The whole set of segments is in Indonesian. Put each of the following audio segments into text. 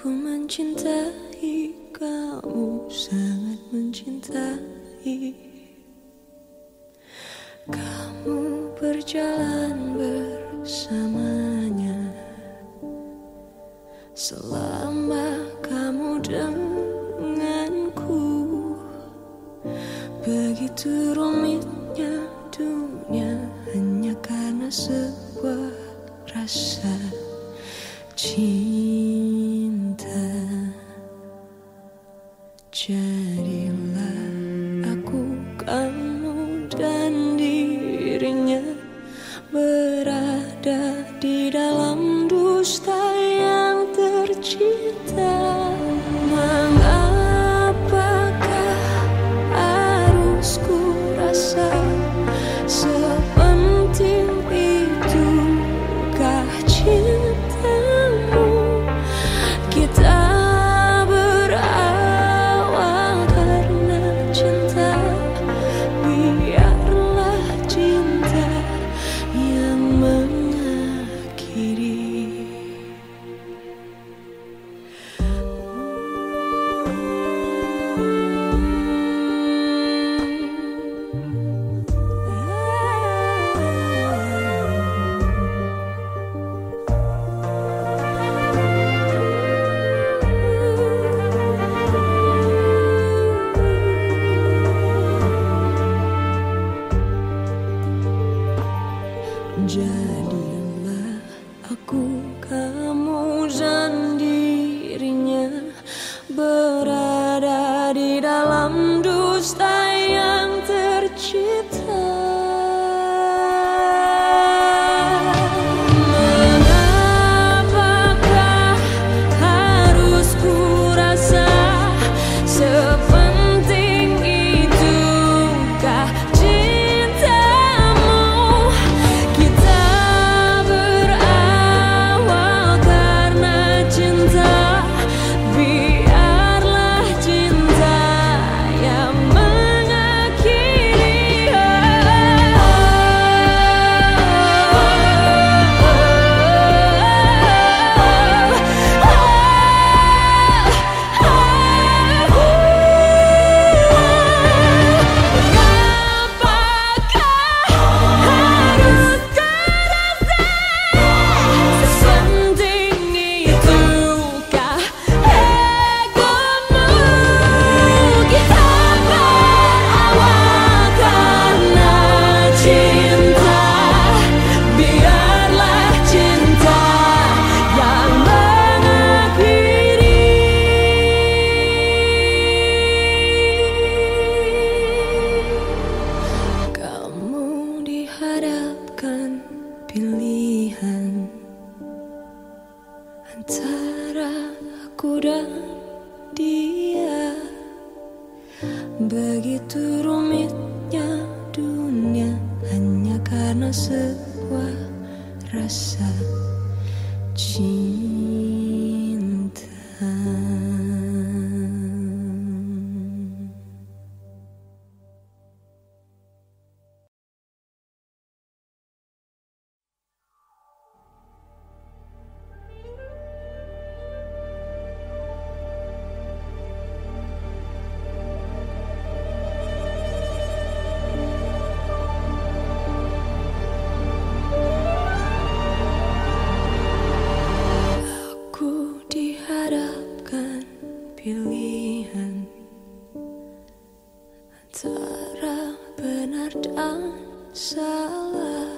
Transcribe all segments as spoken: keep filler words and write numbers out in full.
Aku mencintai kamu, sangat mencintai. Kamu berjalan bersamanya selama kamu denganku. Begitu rumitnya dunia hanya karena sebuah rasa cinta. Jadilah aku, kamu dan dirinya berada di dalam dusta yang tercipta. Mengapakah harus ku rasa sepenting itukah cintamu? Kita berawal karena cinta, biarlah cinta yang mengakhiri. Jadilah aku, kamu dan dirinya berada di dalam dusta yang tercipta. Mengapakah harus ku rasa sepenting itukah cintamu? Kita berawal karena cinta, biarlah cinta yang mengakhiri. Pilihan antara aku dan dia. Begitu rumitnya dunia hanya karena sebuah rasa cinta. Pilihan antara benar dan salah.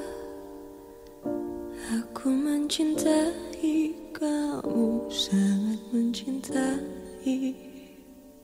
Aku mencintai kamu, sangat mencintai.